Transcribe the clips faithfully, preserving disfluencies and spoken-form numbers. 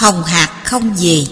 Hồng hạc không về.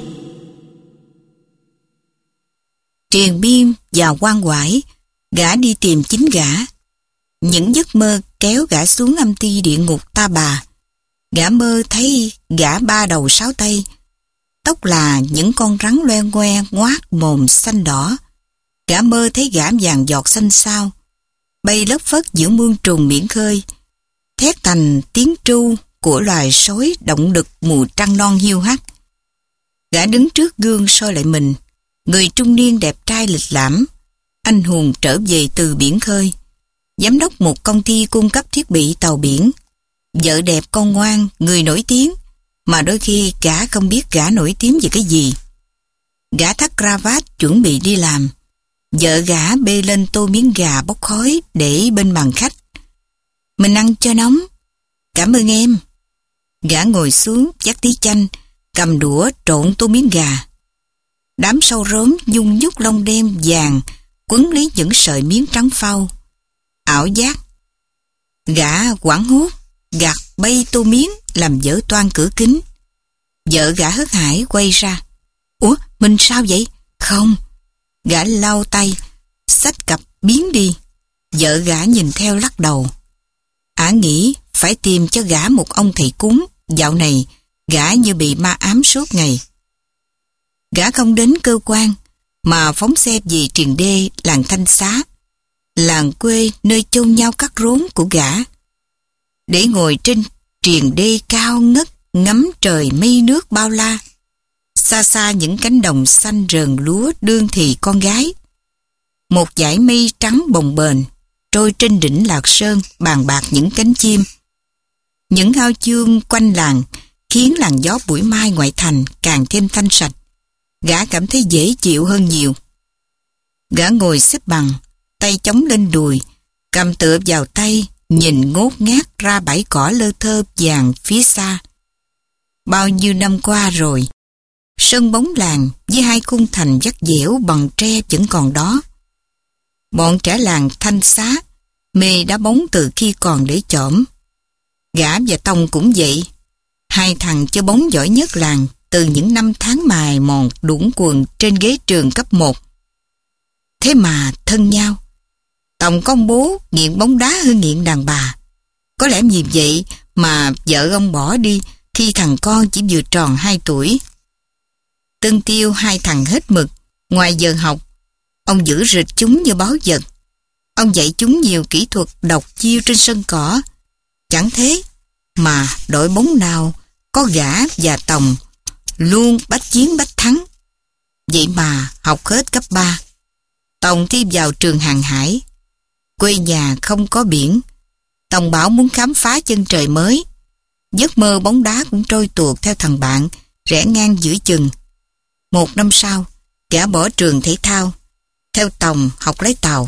Triền miên và quan quải, gã đi tìm chính gã. Những giấc mơ kéo gã xuống âm ti địa ngục ta bà. Gã mơ thấy gã ba đầu sáu tay, tóc là những con rắn loe ngoe ngoác mồm xanh đỏ. Gã mơ thấy gã vàng giọt xanh xao, bay lất phất giữa muôn trùng biển khơi, thét thành tiếng tru của loài sói động đực mùa trăng non hiu hắt. Gã đứng trước gương soi lại mình, người trung niên đẹp trai lịch lãm, anh hùng trở về từ biển khơi, giám đốc một công ty cung cấp thiết bị tàu biển, vợ đẹp con ngoan, người nổi tiếng, mà đôi khi gã không biết gã nổi tiếng về cái gì. Gã thắt cravat chuẩn bị đi làm, vợ gã bê lên tô miếng gà bốc khói để bên bàn khách. Mình ăn cho nóng. Cảm ơn em. Gã ngồi xuống dắt tí chanh, cầm đũa trộn tô miếng gà. Đám sâu róm nhung nhúc lông đen vàng quấn lấy những sợi miếng trắng phau. Ảo giác. Gã hoảng hốt gạt bay tô miếng làm vỡ toang cửa kính. Vợ gã hớt hải quay ra. Ủa, mình sao vậy? Không. Gã lau tay, xách cặp biến đi. Vợ gã nhìn theo lắc đầu. Ả nghĩ phải tìm cho gã một ông thầy cúng. Dạo này gã như bị ma ám suốt ngày. Gã không đến cơ quan mà phóng xe về Triền Đê, làng Thanh Xá, làng quê nơi chôn nhau cắt rốn của gã. Để ngồi trên triền đê cao ngất ngắm trời mây nước bao la. Xa xa những cánh đồng xanh rờn lúa đương thì con gái. Một dải mây trắng bồng bềnh trôi trên đỉnh Lạc Sơn bàn bạc những cánh chim. Những ao chương quanh làng khiến làn gió buổi mai ngoại thành càng thêm thanh sạch. Gã cảm thấy dễ chịu hơn nhiều. Gã ngồi xếp bằng, tay chống lên đùi, cầm tựa vào tay, nhìn ngốt ngát ra bãi cỏ lơ thơ vàng phía xa. Bao nhiêu năm qua rồi, sân bóng làng với hai khung thành vắt dẻo bằng tre vẫn còn đó. Bọn trẻ làng Thanh Xá mê đá bóng từ khi còn để chỏm. Gã và Tông cũng vậy. Hai thằng chơi bóng giỏi nhất làng từ những năm tháng mài mòn đũng quần trên ghế trường cấp một. Thế mà thân nhau. Tông có ông bố nghiện bóng đá hơn nghiện đàn bà. Có lẽ vì vậy mà vợ ông bỏ đi khi thằng con chỉ vừa tròn hai tuổi. Tân tiêu hai thằng hết mực. Ngoài giờ học, ông giữ rịch chúng như báu vật. Ông dạy chúng nhiều kỹ thuật độc chiêu trên sân cỏ. Chẳng thế mà đội bóng nào có gã và Tòng luôn bách chiến bách thắng. Vậy mà học hết cấp ba. Tòng thi vào trường hàng hải. Quê nhà không có biển. Tòng bảo muốn khám phá chân trời mới. Giấc mơ bóng đá cũng trôi tuột theo thằng bạn, rẽ ngang giữa chừng. Một năm sau, gã bỏ trường thể thao, theo Tòng học lái tàu.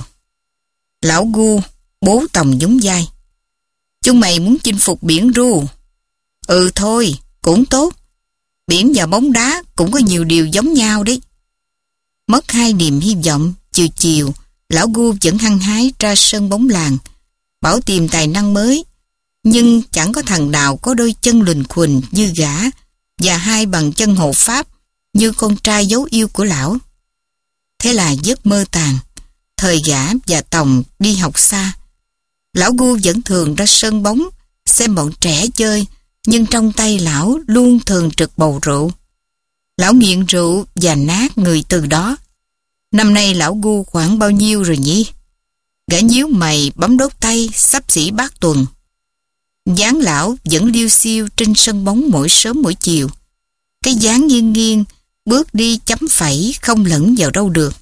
Lão Gu, bố Tòng nhún vai. Chúng mày muốn chinh phục biển ru? Ừ thôi, cũng tốt. Biển và bóng đá cũng có nhiều điều giống nhau đấy. Mất hai niềm hy vọng, chiều chiều, lão Gu vẫn hăng hái ra sân bóng làng, bảo tìm tài năng mới, nhưng chẳng có thằng nào có đôi chân lùn khuỳnh như gã và hai bàn chân hộ pháp như con trai dấu yêu của lão. Thế là giấc mơ tàn. Thời gã và Tòng đi học xa. Lão Gu vẫn thường ra sân bóng xem bọn trẻ chơi, nhưng trong tay lão luôn thường trực bầu rượu. Lão nghiện rượu và nát người từ đó. Năm nay lão Gu khoảng bao nhiêu rồi nhỉ? Gã nhíu mày bấm đốt tay xấp xỉ bát tuần. Dáng lão vẫn liêu xiêu trên sân bóng mỗi sớm mỗi chiều. Cái dáng nghiêng nghiêng, bước đi chấm phẩy không lẫn vào đâu được.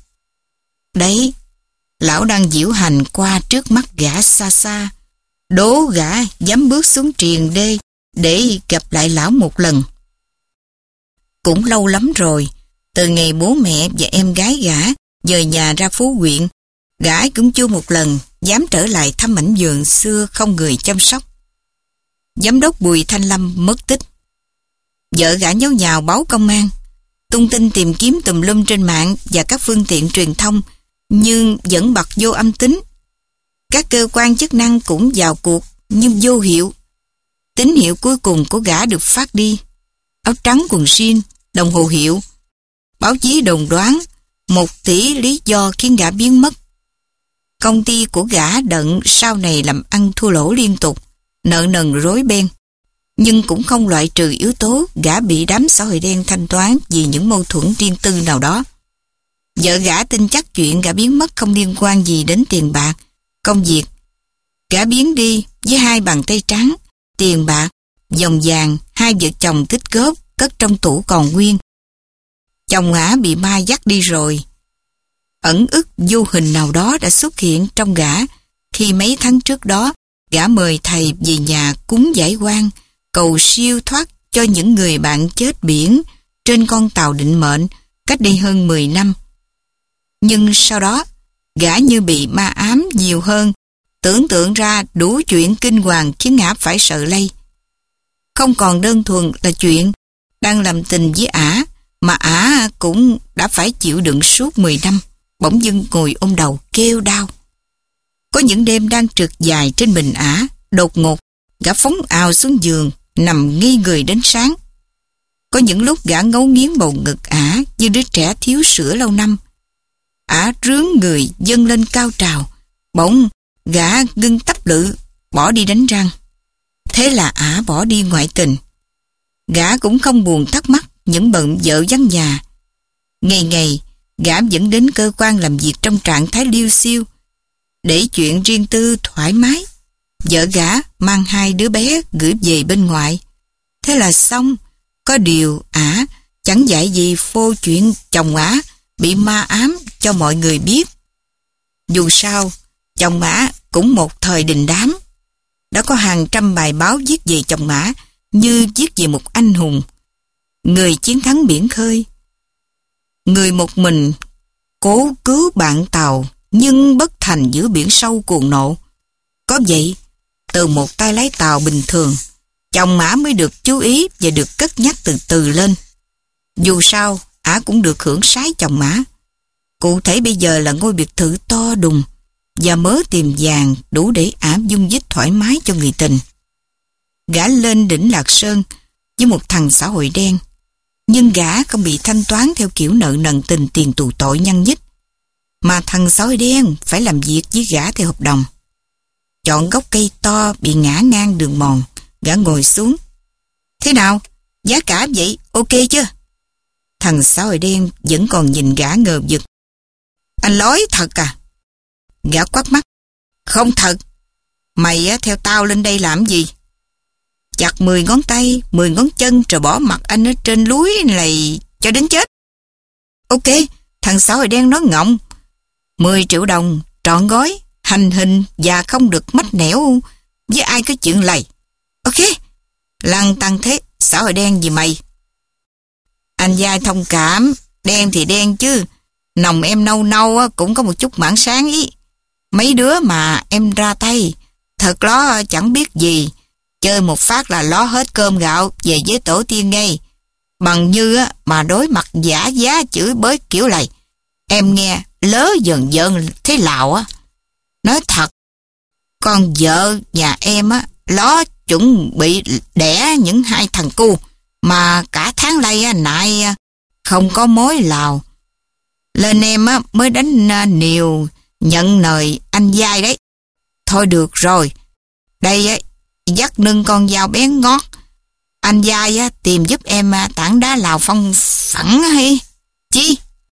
Đấy, lão đang diễu hành qua trước mắt gã xa xa. Đố gã dám bước xuống triền đê để gặp lại lão một lần. Cũng lâu lắm rồi, từ ngày bố mẹ và em gái gã dời nhà ra Phú Huyện, gã cũng chưa một lần dám trở lại thăm mảnh vườn xưa không người chăm sóc. Giám đốc Bùi Thanh Lâm mất tích. Vợ gã nháo nhào báo công an, tung tin tìm kiếm tùm lum trên mạng và các phương tiện truyền thông, nhưng vẫn bật vô âm tín. Các cơ quan chức năng cũng vào cuộc nhưng vô hiệu. Tín hiệu cuối cùng của gã được phát đi. áo trắng quần jean, đồng hồ hiệu. Báo chí đồn đoán một tỷ lý do khiến gã biến mất. Công ty của gã đận sau này làm ăn thua lỗ liên tục, nợ nần rối beng. Nhưng cũng không loại trừ yếu tố gã bị đám xã hội đen thanh toán vì những mâu thuẫn riêng tư nào đó. Vợ gã tin chắc chuyện gã biến mất không liên quan gì đến tiền bạc, công việc. Gã biến đi với hai bàn tay trắng, tiền bạc, vòng vàng, hai vợ chồng tích góp, cất trong tủ còn nguyên. Chồng gã bị ma dắt đi rồi. Ẩn ức vô hình nào đó đã xuất hiện trong gã khi mấy tháng trước đó gã mời thầy về nhà cúng giải oan, cầu siêu thoát cho những người bạn chết biển trên con tàu định mệnh cách đây hơn mười năm. Nhưng sau đó, gã như bị ma ám nhiều hơn, tưởng tượng ra đủ chuyện kinh hoàng khiến gã phải sợ lây. Không còn đơn thuần là chuyện đang làm tình với ả, mà ả cũng đã phải chịu đựng suốt mười năm, bỗng dưng ngồi ôm đầu kêu đau. Có những đêm đang trượt dài trên mình ả, đột ngột, gã phóng ào xuống giường, nằm nghi người đến sáng. Có những lúc gã ngấu nghiến bầu ngực ả như đứa trẻ thiếu sữa lâu năm. Ả rướn người dâng lên cao trào, bỗng gã ngưng tấp lự, bỏ đi đánh răng. Thế là ả bỏ đi ngoại tình. Gã cũng không buồn thắc mắc những bận vợ vắng nhà. Ngày ngày, gã vẫn đến cơ quan làm việc trong trạng thái liêu xiêu, để chuyện riêng tư thoải mái. Vợ gã mang hai đứa bé gửi về bên ngoại. Thế là xong. Có điều ả chẳng dạy gì phô chuyện chồng ả bị ma ám cho mọi người biết. Dù sao, chồng ả cũng một thời đình đám. Đã có hàng trăm bài báo viết về chồng ả như viết về một anh hùng, người chiến thắng biển khơi, người một mình cố cứu bạn tàu nhưng bất thành giữa biển sâu cuồng nộ. Có vậy, từ một tay lái tàu bình thường, chồng ả mới được chú ý và được cất nhắc từ từ lên. Dù sao, ả cũng được hưởng sái chồng ả. Cụ thể bây giờ là ngôi biệt thự to đùng và mớ tiền vàng đủ để ả dung dít thoải mái cho người tình. Gã lên đỉnh Lạc Sơn với một thằng xã hội đen, nhưng gã không bị thanh toán theo kiểu nợ nần tình tiền tù tội nhăn nhít, mà thằng xã hội đen phải làm việc với gã theo hợp đồng. Chọn gốc cây to bị ngã ngang đường mòn, gã ngồi xuống. Thế nào? Giá cả vậy ok chưa? Thằng xã hội đen vẫn còn nhìn gã ngờ vực. Anh nói thật à? Gã quát mắt. Không thật. Mày á, theo tao lên đây làm gì? Chặt mười ngón tay, mười ngón chân rồi bỏ mặt anh ở trên núi này cho đến chết. Ok, thằng xã hội đen nói ngọng. Mười triệu đồng, trọn gói, hành hình và không được mách nẻo với ai có chuyện lầy. Ok, lăng tăng thế, xã hội đen gì mày? Anh dai thông cảm, đen thì đen chứ. Nòng em nâu nâu cũng có một chút mảng sáng ý. Mấy đứa mà em ra tay, thật ló chẳng biết gì. Chơi một phát là ló hết cơm gạo về với tổ tiên ngay. Bằng như mà đối mặt giả giá chửi bới kiểu này. Em nghe lớ dần dần thế lào á. Nói thật, con vợ nhà em á, ló chuẩn bị đẻ những hai thằng cu. Mà cả tháng nay á, nại không có mối lào. Lên em á, mới đánh niều nhận lời anh dai đấy. Thôi được rồi, đây á, dắt nâng con dao bén ngót. Anh dai á, tìm giúp em tảng đá lào phong phẳng hay chi?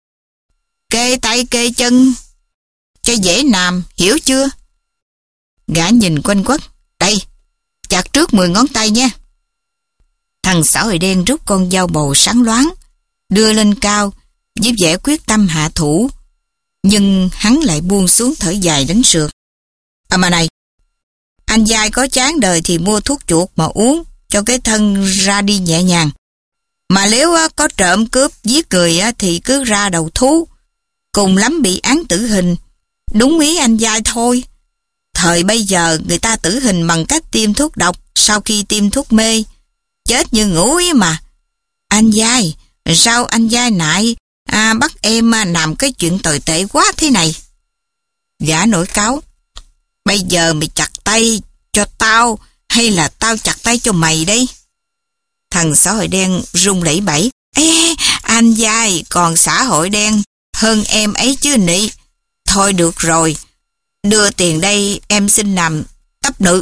Kê tay kê chân cho dễ làm, hiểu chưa? Gã nhìn quanh quất. Đây, chặt trước mười ngón tay nha. Thằng xã hội đen rút con dao bầu sáng loáng, đưa lên cao với vẻ quyết tâm hạ thủ. Nhưng hắn lại buông xuống thở dài đánh sượt. À mà này, anh dai có chán đời thì mua thuốc chuột mà uống cho cái thân ra đi nhẹ nhàng. Mà nếu có trộm cướp giết người thì cứ ra đầu thú, cùng lắm bị án tử hình. Đúng ý anh dai thôi. Thời bây giờ người ta tử hình bằng cách tiêm thuốc độc sau khi tiêm thuốc mê. Chết như ngủ ấy mà. Anh dai, sao anh dai nại à, bắt em làm cái chuyện tồi tệ quá thế này? Gã nổi cáu. Bây giờ mày chặt tay cho tao hay là tao chặt tay cho mày đây? Thằng xã hội đen run lẩy bẩy. Ê, anh giai, còn xã hội đen hơn em ấy chứ nị. Thôi được rồi, đưa tiền đây em xin nằm tấp nữ.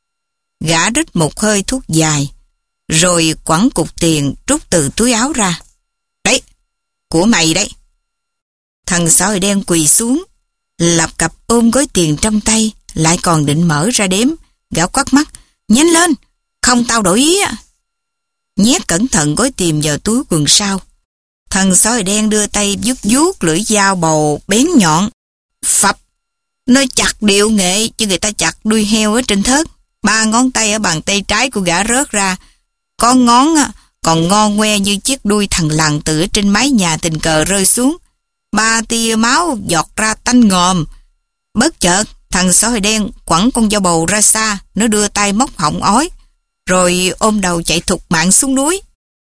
Gã rít một hơi thuốc dài, rồi quẳng cục tiền rút từ túi áo ra. Đấy, của mày đấy. Thằng xã hội đen quỳ xuống, lập cập ôm gói tiền trong tay, lại còn định mở ra đếm. Gã quát mắt, nhanh lên, không tao đổi ý á. Nhét cẩn thận gói tiền vào túi quần sau. Thằng xã hội đen đưa tay vuốt vuốt lưỡi dao bầu bén nhọn. Phập, nó chặt điệu nghệ chứ người ta chặt đuôi heo ở trên thớt. Ba ngón tay ở bàn tay trái của gã rớt ra. Có ngón còn ngon ngoe như chiếc đuôi thằng lằn từ trên mái nhà tình cờ rơi xuống. Ba tia máu giọt ra tanh ngòm. Bất chợt, thằng xã hội đen quẳng con dao bầu ra xa. Nó đưa tay móc họng ói, rồi ôm đầu chạy thục mạng xuống núi.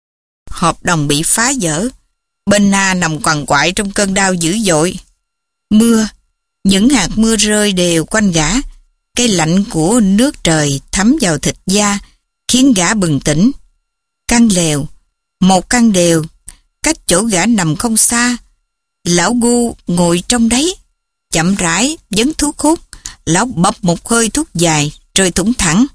Hợp đồng bị phá vỡ. Bên Na nằm quằn quại trong cơn đau dữ dội. Mưa, những hạt mưa rơi đều quanh gã. Cái lạnh của nước trời thấm vào thịt da, khiến gã bừng tỉnh. Căn lều, một căn đều, cách chỗ gã nằm không xa. Lão Gu ngồi trong đấy, chậm rãi vấn thuốc hút. Lão bập một hơi thuốc dài, rồi thủng thẳng.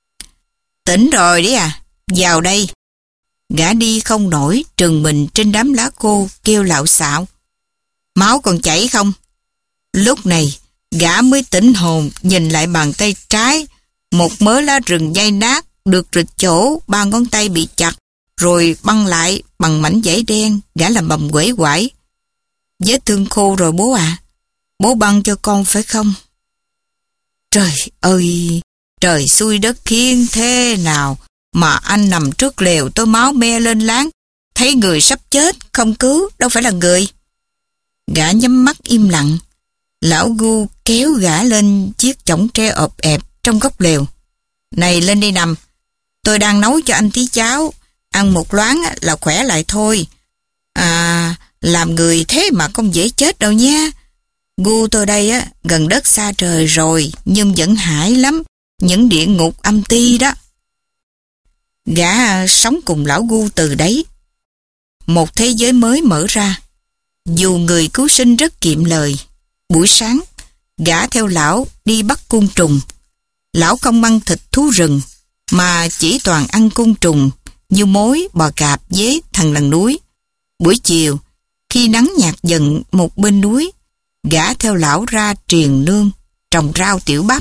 Tỉnh rồi đấy à, vào đây. Gã đi không nổi, trừng mình trên đám lá khô, kêu lạo xạo. Máu còn chảy không? Lúc này, gã mới tỉnh hồn, nhìn lại bàn tay trái. Một mớ lá rừng dây nát, được rịch chỗ, ba ngón tay bị chặt, rồi băng lại bằng mảnh vải đen. Gã làm bầm quẩy quải. Vết thương khô rồi bố à, bố băng cho con phải không? Trời ơi, trời xui đất khiến thế nào mà anh nằm trước lều tôi máu me lên láng, thấy người sắp chết, không cứu, đâu phải là người. Gã nhắm mắt im lặng. Lão Gu kéo gã lên chiếc chõng tre ọp ẹp trong góc lều. Này, lên đi nằm, tôi đang nấu cho anh tí cháo, ăn một loáng là khỏe lại thôi. À, làm người thế mà không dễ chết đâu nha. Gu tôi đây á, gần đất xa trời rồi, nhưng vẫn hãi lắm, những địa ngục âm ti đó. Gã sống cùng lão Gu từ đấy. Một thế giới mới mở ra. Dù người cứu sinh rất kiệm lời. Buổi sáng, gã theo lão đi bắt côn trùng. Lão không ăn thịt thú rừng, mà chỉ toàn ăn côn trùng như mối, bò cạp, dế, thằn lằn núi. Buổi chiều, khi nắng nhạt dần một bên núi, gã theo lão ra triền nương, trồng rau tiểu bắp.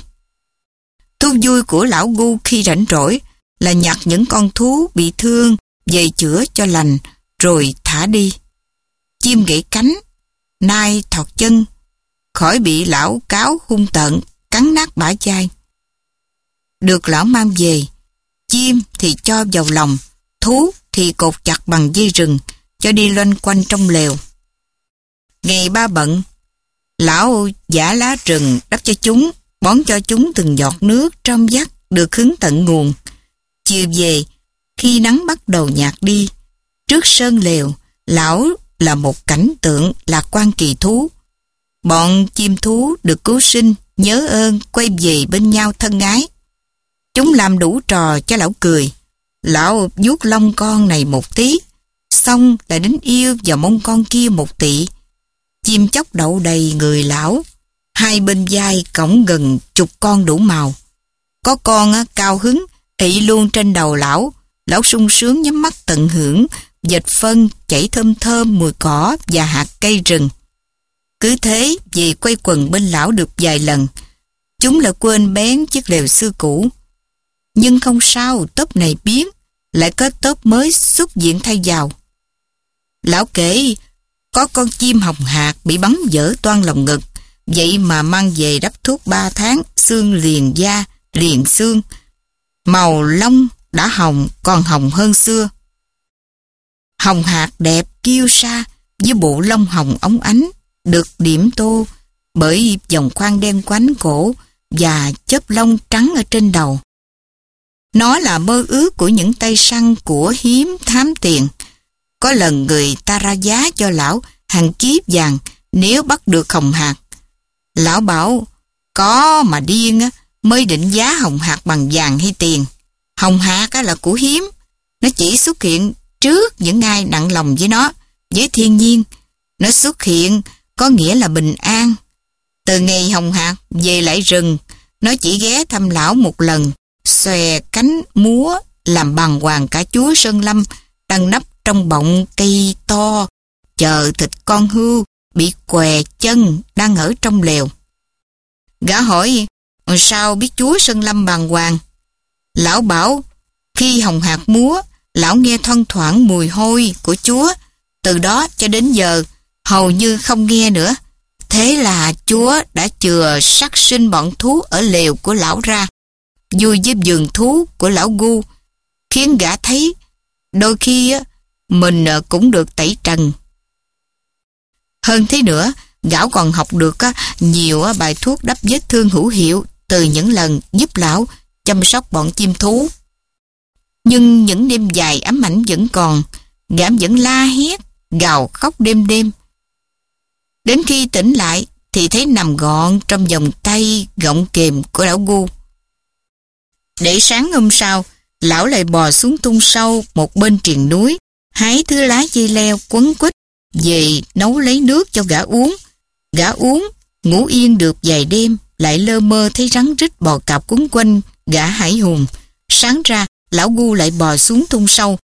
Thú vui của lão Gu khi rảnh rỗi là nhặt những con thú bị thương về chữa cho lành, rồi thả đi. Chim gãy cánh, nai thọt chân, khỏi bị lão cáo hung tợn cắn nát bả vai. Được lão mang về, chim thì cho vào lòng, thú thì cột chặt bằng dây rừng, cho đi loanh quanh trong lều. Ngày ba bận, lão giã lá rừng đắp cho chúng, bón cho chúng từng giọt nước trong vắt được hứng tận nguồn. Chiều về, khi nắng bắt đầu nhạt đi, trước sơn lều, lão là một cảnh tượng lạc quan kỳ thú. Bọn chim thú được cứu sinh, nhớ ơn, quay về bên nhau thân ái. Chúng làm đủ trò cho lão cười. Lão vuốt lông con này một tí, xong lại đến yêu và mong con kia một tị. Chim chóc đậu đầy người lão, hai bên vai cõng gần chục con đủ màu. Có con á, cao hứng, ị luôn trên đầu lão. Lão sung sướng nhắm mắt tận hưởng, dệt phân chảy thơm thơm mùi cỏ và hạt cây rừng. Cứ thế về quay quần bên lão được vài lần, chúng lại quên bén chiếc lều xưa cũ. Nhưng không sao, tốp này biến, lại có tốp mới xuất diện thay vào. Lão kể có con chim hồng hạc bị bắn vỡ toang lồng ngực, vậy mà mang về đắp thuốc ba tháng, xương liền da, liền xương. Màu lông đã hồng, còn hồng hơn xưa. Hồng hạc đẹp kiêu sa với bộ lông hồng óng ánh, được điểm tô bởi vòng khoan đen quánh cổ và chớp lông trắng ở trên đầu. Nó là mơ ước của những tay săn của hiếm thám tiền. Có lần người ta ra giá cho lão hàng kiếp vàng nếu bắt được hồng hạc. Lão bảo có mà điên á mới định giá hồng hạc bằng vàng hay tiền. Hồng hạc là của hiếm, Nó chỉ xuất hiện trước những ai nặng lòng với nó, với thiên nhiên. Nó xuất hiện có nghĩa là bình an. Từ ngày Hồng Hạc về lại rừng, nó chỉ ghé thăm lão một lần, xòe cánh múa làm bàng hoàng cả chúa Sơn Lâm đang nấp trong bọng cây to, chờ thịt con hươu bị què chân đang ở trong lều. Gã hỏi, sao biết chúa Sơn Lâm bàng hoàng? Lão bảo, khi Hồng Hạc múa, lão nghe thoang thoảng mùi hôi của chúa. Từ đó cho đến giờ, hầu như không nghe nữa. Thế là chúa đã chừa sát sinh bọn thú ở lều của lão ra, vui với vườn thú của lão Gu, khiến gã thấy đôi khi mình cũng được tẩy trần. Hơn thế nữa, gã còn học được nhiều bài thuốc đắp vết thương hữu hiệu từ những lần giúp lão chăm sóc bọn chim thú. Nhưng những đêm dài ám ảnh vẫn còn, gã vẫn la hét, gào khóc đêm đêm. Đến khi tỉnh lại thì thấy nằm gọn trong vòng tay gọng kềm của lão Gu. Để sáng hôm sau, lão lại bò xuống tung sâu một bên triền núi, hái thứ lá dây leo quấn quýt về nấu lấy nước cho gã uống. Gã uống, ngủ yên được vài đêm, lại lơ mơ thấy rắn rít bò cạp quấn quanh gã hải hùng. Sáng ra, lão Gu lại bò xuống tung sâu.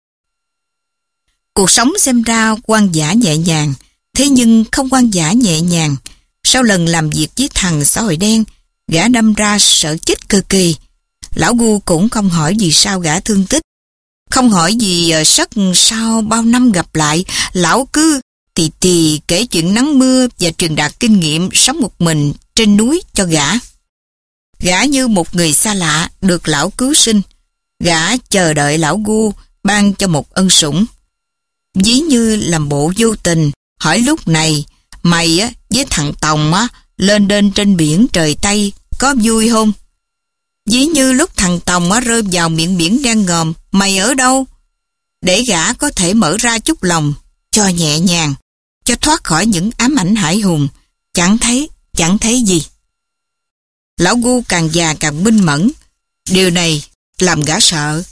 Cuộc sống xem ra hoang dã nhẹ nhàng, thế nhưng không hoang dã nhẹ nhàng. Sau lần làm việc với thằng xã hội đen, gã đâm ra sợ chết cực kỳ. Lão Gu cũng không hỏi vì sao gã thương tích, không hỏi gì sắc sau bao năm gặp lại. Lão cứ tì tì kể chuyện nắng mưa và truyền đạt kinh nghiệm sống một mình trên núi cho gã. Gã như một người xa lạ được lão cứu sinh. Gã chờ đợi lão Gu ban cho một ân sủng. Ví như làm bộ vô tình, hỏi lúc này, mày á với thằng Tòng á lên đên trên biển trời Tây có vui không? Ví như lúc thằng Tòng á rơi vào miệng biển đen ngòm, mày ở đâu? Để gã có thể mở ra chút lòng, cho nhẹ nhàng, cho thoát khỏi những ám ảnh hải hùng. Chẳng thấy, chẳng thấy gì. Lão Gu càng già càng minh mẫn. Điều này làm gã sợ.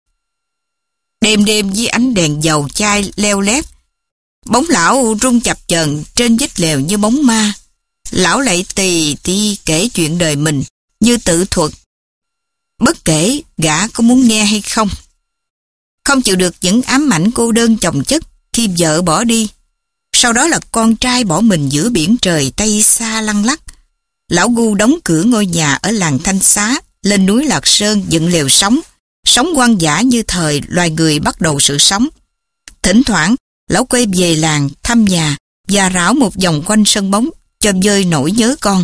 Đêm đêm với ánh đèn dầu chai leo lét, bóng lão rung chập chờn trên vách lều như bóng ma. Lão lại tì tì kể chuyện đời mình như tự thuật, bất kể gã có muốn nghe hay không. Không chịu được những ám ảnh cô đơn chồng chất khi vợ bỏ đi, sau đó là con trai bỏ mình giữa biển trời Tây xa lăng lắc. Lão Gu đóng cửa ngôi nhà ở làng Thanh Xá, lên núi Lạc Sơn dựng lều sống, sống hoang dã như thời loài người bắt đầu sự sống. Thỉnh thoảng, lão quay về làng thăm nhà và rảo một vòng quanh sân bóng cho vơi nỗi nhớ con.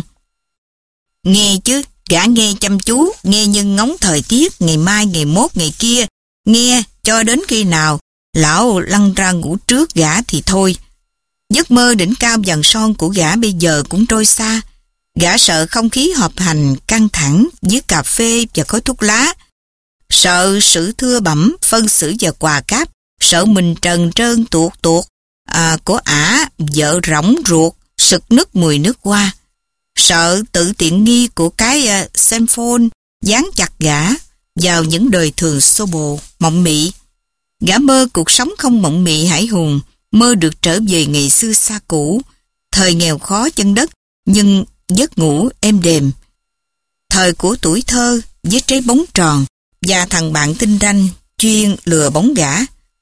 Nghe chứ, gã nghe chăm chú, nghe như ngóng thời tiết ngày mai, ngày mốt, ngày kia, nghe cho đến khi nào lão lăn ra ngủ trước gã thì thôi. Giấc mơ đỉnh cao vàng son của gã bây giờ cũng trôi xa. Gã sợ không khí họp hành căng thẳng với cà phê và khói thuốc lá, sợ sự thưa bẩm phân xử và quà cáp, sợ mình trần trơn tuột tuột à, của ả vợ rỗng ruột sực nức mùi nước hoa, sợ tự tiện nghi của cái uh, senphone dán chặt gã vào những đời thường xô bồ mộng mị. Gã mơ cuộc sống không mộng mị hải hùng, mơ được trở về ngày xưa xa cũ, thời nghèo khó chân đất nhưng giấc ngủ êm đềm, thời của tuổi thơ với trái bóng tròn và thằng bạn tinh ranh chuyên lừa bóng gã.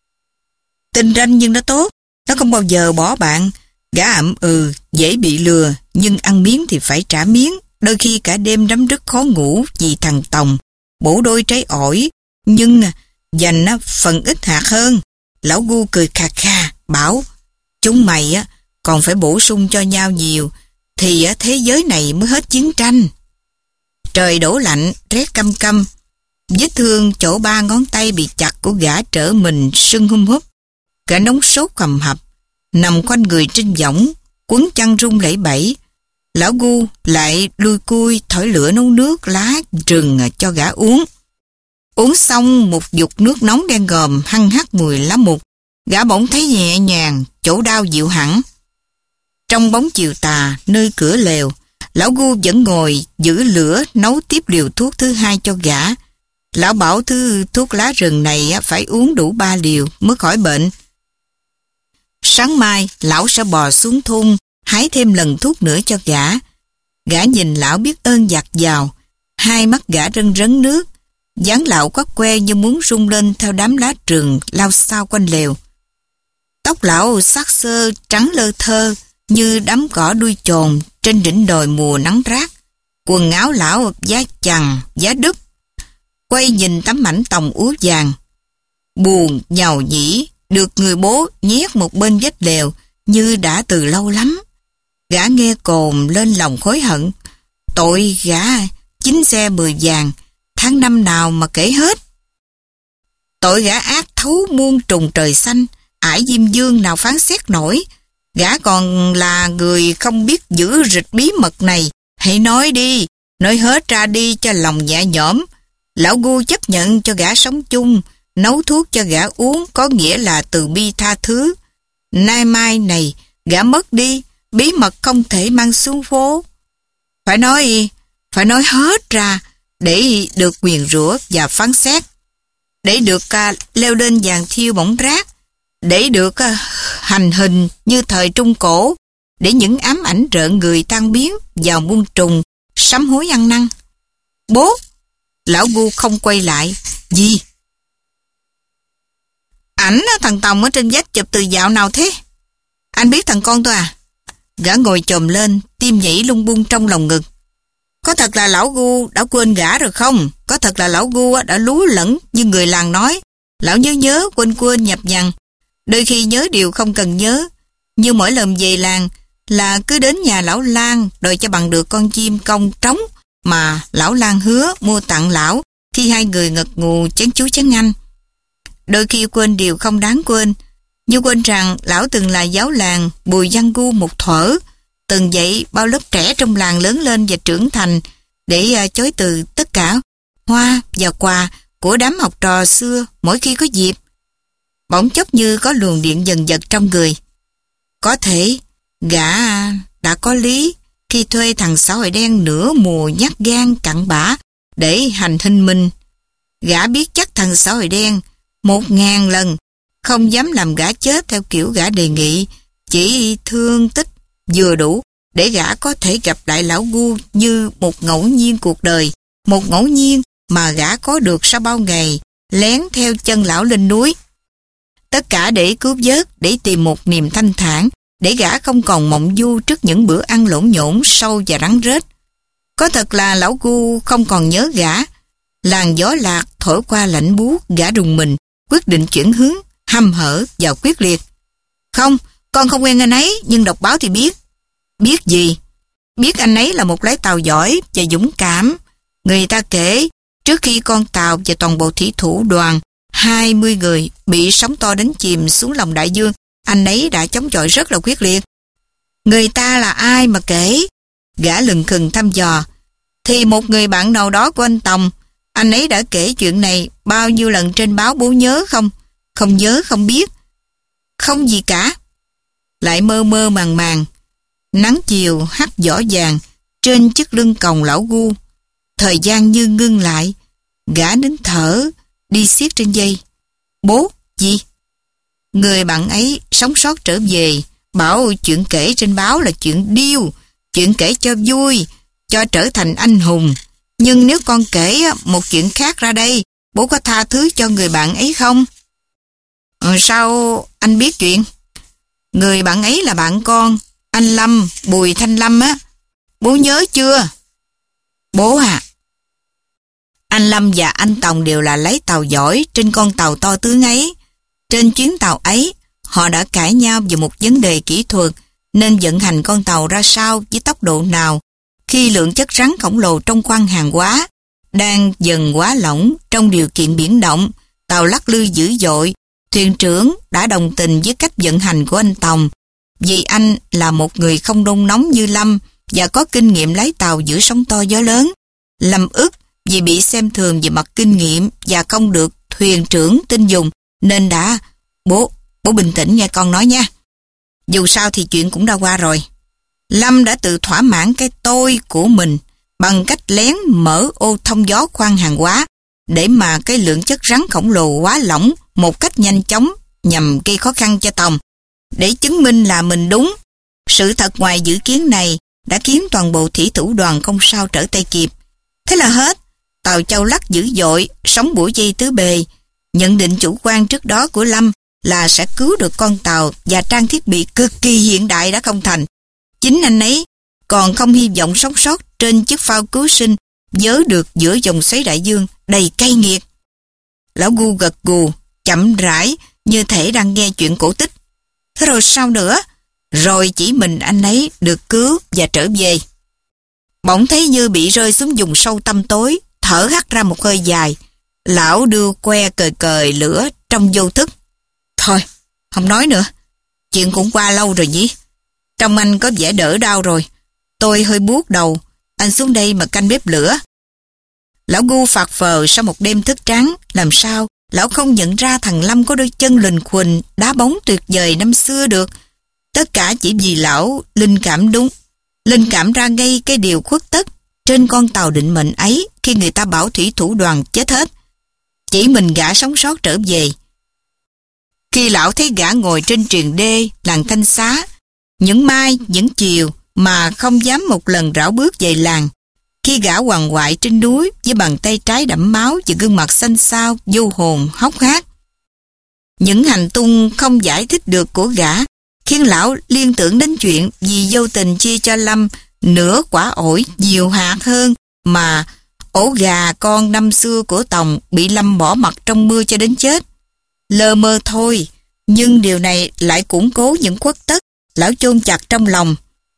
Tinh ranh nhưng nó tốt, nó không bao giờ bỏ bạn. Gã ậm ừ, dễ bị lừa, nhưng ăn miếng thì phải trả miếng. Đôi khi cả đêm đắm rất khó ngủ vì thằng Tòng bổ đôi trái ổi, nhưng dành phần ít hạt hơn. Lão Gu cười khà khà, bảo chúng mày á còn phải bổ sung cho nhau nhiều, thì thế giới này mới hết chiến tranh. Trời đổ lạnh, rét căm căm. Vết thương chỗ ba ngón tay bị chặt của gã trở mình sưng hum húp. Gã nóng sốt hầm hập, nằm quanh người trên võng, quấn chăn rung lẩy bẩy. Lão Gu lại lui cui thổi lửa nấu nước lá rừng cho gã uống. Uống xong một dục nước nóng đen ngòm hăng hắc mùi lá mục, gã bỗng thấy nhẹ nhàng, chỗ đau dịu hẳn. Trong bóng chiều tà nơi cửa lều, lão Gu vẫn ngồi giữ lửa nấu tiếp liều thuốc thứ hai cho gã. Lão bảo thứ thuốc lá rừng này phải uống đủ ba liều mới khỏi bệnh. Sáng mai, lão sẽ bò xuống thung, hái thêm lần thuốc nữa cho gã. Gã nhìn lão biết ơn dạt dào, hai mắt gã rân rấn nước, dáng lão quắt que như muốn rung lên theo đám lá rừng lao xao quanh lều. Tóc lão sắc xơ trắng lơ thơ như đám cỏ đuôi chồn trên đỉnh đồi mùa nắng rát. Quần áo lão giá chằng, giá đúp. Quay nhìn tấm ảnh tòng úa vàng. Buồn, nhàu nhĩ, được người bố nhét một bên vách lều như đã từ lâu lắm. Gã nghe cồn lên lòng hối hận. Tội gã chín xe mười vàng, tháng năm nào mà kể hết. Tội gã ác thấu muôn trùng trời xanh, ải diêm dương nào phán xét nổi. Gã còn là người không biết giữ rịch bí mật này. Hãy nói đi, nói hết ra đi cho lòng nhẹ nhõm. Lão Gu chấp nhận cho gã sống chung, nấu thuốc cho gã uống có nghĩa là từ bi tha thứ. Nay mai này, gã mất đi, bí mật không thể mang xuống phố. Phải nói, phải nói hết ra để được nguyền rủa và phán xét. Để được uh, leo lên vàng thiêu bỏng rác. Để được uh, hành hình như thời Trung Cổ. Để những ám ảnh rợn người tan biến vào muôn trùng, sám hối ăn năn. Bố! Lão Gu không quay lại. Gì? Ảnh thằng Tòng ở trên vách chụp từ dạo nào thế? Anh biết thằng con tôi à? Gã ngồi chồm lên, tim nhảy lung bung trong lòng ngực. Có thật là lão Gu đã quên gã rồi không? Có thật là lão Gu đã lú lẫn như người làng nói. Lão nhớ nhớ, quên quên, nhập nhằn. Đôi khi nhớ điều không cần nhớ. Như mỗi lần về làng là cứ đến nhà lão Lan đòi cho bằng được con chim công trống mà lão Lan hứa mua tặng lão khi hai người ngật ngù chén chú chén anh. Đôi khi quên điều không đáng quên, như quên rằng lão từng là giáo làng Bùi Văn Gu một thuở, từng dạy bao lớp trẻ trong làng lớn lên và trưởng thành để uh, chối từ tất cả hoa và quà của đám học trò xưa mỗi khi có dịp. Bỗng chốc như có luồng điện dần dật trong người. Có thể gã đã có lý khi thuê thằng xã hội đen nửa mùa nhát gan cặn bã để hành hình mình. Gã biết chắc thằng xã hội đen một ngàn lần không dám làm gã chết theo kiểu gã đề nghị, chỉ thương tích vừa đủ để gã có thể gặp lại lão Gu như một ngẫu nhiên cuộc đời, một ngẫu nhiên mà gã có được sau bao ngày lén theo chân lão lên núi. Tất cả để cứu vớt, để tìm một niềm thanh thản, để gã không còn mộng du trước những bữa ăn lộn nhổn sâu và rắn rết. Có thật là lão Gu không còn nhớ gã. Làn gió lạc thổi qua lạnh buốt, gã rùng mình, quyết định chuyển hướng, hăm hở và quyết liệt. Không, con không quen anh ấy, nhưng đọc báo thì biết. Biết gì? Biết anh ấy là một lái tàu giỏi và dũng cảm. Người ta kể, trước khi con tàu và toàn bộ thủy thủ đoàn hai mươi người bị sóng to đánh chìm xuống lòng đại dương, anh ấy đã chống chọi rất là quyết liệt. Người ta là ai mà kể? Gã lừng khừng thăm dò. Thì một người bạn nào đó của anh Tòng. Anh ấy đã kể chuyện này bao nhiêu lần trên báo, bố nhớ không? Không nhớ, không biết. Không gì cả. Lại mơ mơ màng màng. Nắng chiều hắt giỏ vàng trên chiếc lưng còng lão Gu. Thời gian như ngưng lại. Gã nín thở, đi xiết trên dây. Bố, gì? Người bạn ấy sống sót trở về, bảo chuyện kể trên báo là chuyện điêu, chuyện kể cho vui, cho trở thành anh hùng. Nhưng nếu con kể một chuyện khác ra đây, bố có tha thứ cho người bạn ấy không? Ừ, sao anh biết chuyện? Người bạn ấy là bạn con, anh Lâm, Bùi Thanh Lâm á. Bố nhớ chưa? Bố à, anh Lâm và anh Tòng đều là lái tàu giỏi trên con tàu to tướng ấy. Trên chuyến tàu ấy, họ đã cãi nhau về một vấn đề kỹ thuật nên vận hành con tàu ra sao với tốc độ nào khi lượng chất rắn khổng lồ trong khoang hàng hóa đang dần quá lỏng trong điều kiện biển động. Tàu lắc lư dữ dội. Thuyền trưởng đã đồng tình với cách vận hành của anh Tòng vì anh là một người không nôn nóng như Lâm và có kinh nghiệm lái tàu giữa sóng to gió lớn. Lâm ức vì bị xem thường về mặt kinh nghiệm và không được thuyền trưởng tin dùng nên đã... Bố, bố bình tĩnh nghe con nói nha. Dù sao thì chuyện cũng đã qua rồi. Lâm đã tự thỏa mãn cái tôi của mình bằng cách lén mở ô thông gió khoang hàng hóa để mà cái lượng chất rắn khổng lồ quá lỏng một cách nhanh chóng nhằm gây khó khăn cho tàu. Để chứng minh là mình đúng, sự thật ngoài dự kiến này đã khiến toàn bộ thủy thủ đoàn không sao trở tay kịp. Thế là hết. Tàu châu lắc dữ dội, sóng bủa dây tứ bề. Nhận định chủ quan trước đó của Lâm là sẽ cứu được con tàu và trang thiết bị cực kỳ hiện đại đã không thành. Chính anh ấy còn không hy vọng sống sót trên chiếc phao cứu sinh vớ được giữa dòng xoáy đại dương đầy cay nghiệt. Lão Gu gật gù, chậm rãi như thể đang nghe chuyện cổ tích. Thế rồi sao nữa? Rồi chỉ mình anh ấy được cứu và trở về. Bỗng thấy như bị rơi xuống vùng sâu tăm tối, thở hắt ra một hơi dài. Lão đưa que cời cời lửa trong vô thức. Thôi, không nói nữa. Chuyện cũng qua lâu rồi nhỉ. Trông anh có vẻ đỡ đau rồi. Tôi hơi buốt đầu. Anh xuống đây mà canh bếp lửa. Lão Gu phạc phờ sau một đêm thức trắng. Làm sao lão không nhận ra thằng Lâm có đôi chân lình khuỳnh, đá bóng tuyệt vời năm xưa được. Tất cả chỉ vì lão linh cảm đúng. Linh cảm ra ngay cái điều khuất tất trên con tàu định mệnh ấy khi người ta bảo thủy thủ đoàn chết hết. Chỉ mình gã sống sót trở về. Khi lão thấy gã ngồi trên triền đê làng Thanh Xá, những mai, những chiều mà không dám một lần rảo bước về làng. Khi gã hoàng hoại trên núi với bàn tay trái đẫm máu và gương mặt xanh xao, vô hồn, hốc hác. Những hành tung không giải thích được của gã khiến lão liên tưởng đến chuyện vì vô tình chia cho Lâm nửa quả ổi nhiều hạt hơn mà ổ gà con năm xưa của Tòng bị Lâm bỏ mặc trong mưa cho đến chết. Lơ mơ thôi, nhưng điều này lại củng cố những khuất tất lão chôn chặt trong lòng.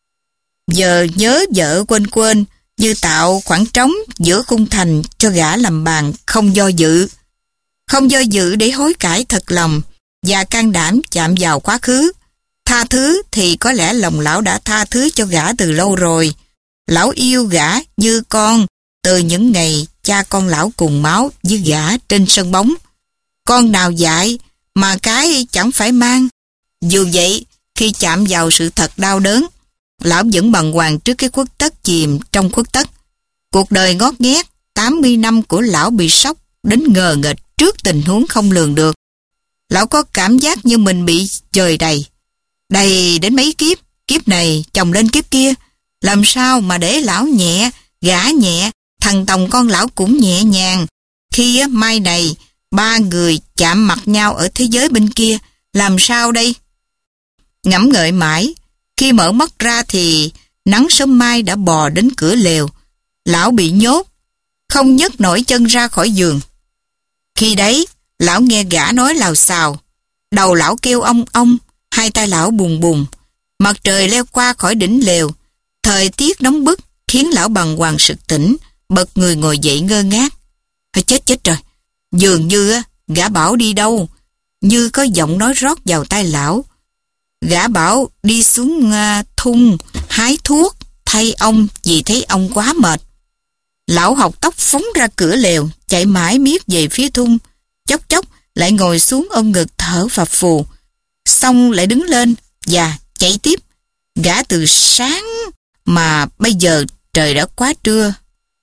Giờ nhớ vợ quên quên như tạo khoảng trống giữa khung thành cho gã làm bàn không do dự. Không do dự để hối cải thật lòng và can đảm chạm vào quá khứ. Tha thứ thì có lẽ lòng lão đã tha thứ cho gã từ lâu rồi. Lão yêu gã như con từ những ngày cha con lão cùng máu với gã trên sân bóng. Con nào dại mà cái chẳng phải mang. Dù vậy, khi chạm vào sự thật đau đớn, lão vẫn bàng hoàng trước cái khuất tất chìm trong khuất tất. Cuộc đời ngót nghét tám mươi năm của lão bị sốc đến ngờ nghệch trước tình huống không lường được. Lão có cảm giác như mình bị trời đầy. Đầy đến mấy kiếp, kiếp này chồng lên kiếp kia. Làm sao mà để lão nhẹ, gã nhẹ, thằng Tòng con lão cũng nhẹ nhàng. Khi mai này, ba người chạm mặt nhau ở thế giới bên kia, làm sao đây? Ngẫm ngợi mãi, khi mở mắt ra thì nắng sớm mai đã bò đến cửa lều. Lão bị nhốt, không nhấc nổi chân ra khỏi giường. Khi đấy, lão nghe gã nói lào xào. Đầu lão kêu ong ong, hai tay lão bùng bùng. Mặt trời leo qua khỏi đỉnh lều. Thời tiết nóng bức khiến lão bàng hoàng sực tỉnh, bật người ngồi dậy ngơ ngác. Chết chết rồi, dường như gã bảo đi đâu, như có giọng nói rót vào tai lão. Gã bảo đi xuống uh, thung hái thuốc thay ông vì thấy ông quá mệt. Lão học tóc phóng ra cửa lều, chạy mãi miết về phía thung, chốc chốc lại ngồi xuống ôm ngực thở phập phù, xong lại đứng lên và chạy tiếp. Gã từ sáng mà bây giờ trời đã quá trưa.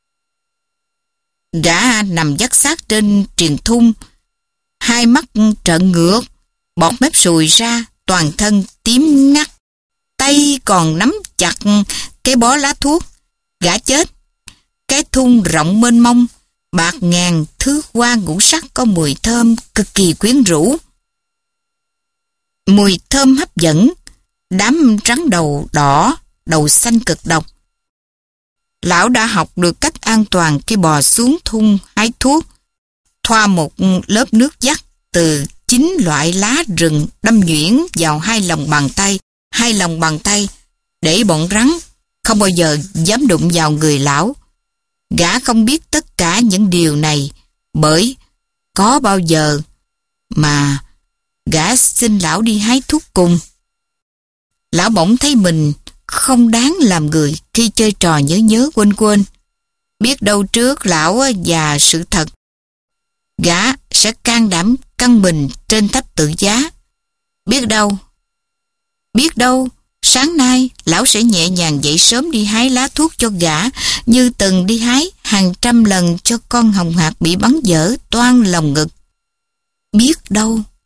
Gã nằm vắt xác trên triền thung, hai mắt trợn ngược, bọt mép sùi ra, toàn thân tím ngắt, tay còn nắm chặt cái bó lá thuốc. Gã chết. Cái thung rộng mênh mông, bạt ngàn thước hoa ngũ sắc có mùi thơm cực kỳ quyến rũ. Mùi thơm hấp dẫn, đám rắn đầu đỏ, đầu xanh cực độc. Lão đã học được cách an toàn khi bò xuống thung hái thuốc, thoa một lớp nước dắt từ chín loại lá rừng đâm nhuyễn vào hai lòng bàn tay, hai lòng bàn tay để bọn rắn không bao giờ dám đụng vào người lão. Gã không biết tất cả những điều này bởi có bao giờ mà gã xin lão đi hái thuốc cùng. Lão bỗng thấy mình không đáng làm người khi chơi trò nhớ nhớ quên quên. Biết đâu trước lão và sự thật, gã sẽ can đảm căng mình trên tháp tự giá. Biết đâu, biết đâu sáng nay lão sẽ nhẹ nhàng dậy sớm đi hái lá thuốc cho gã như từng đi hái hàng trăm lần cho con hồng hạc bị bắn dở toang lòng ngực. Biết đâu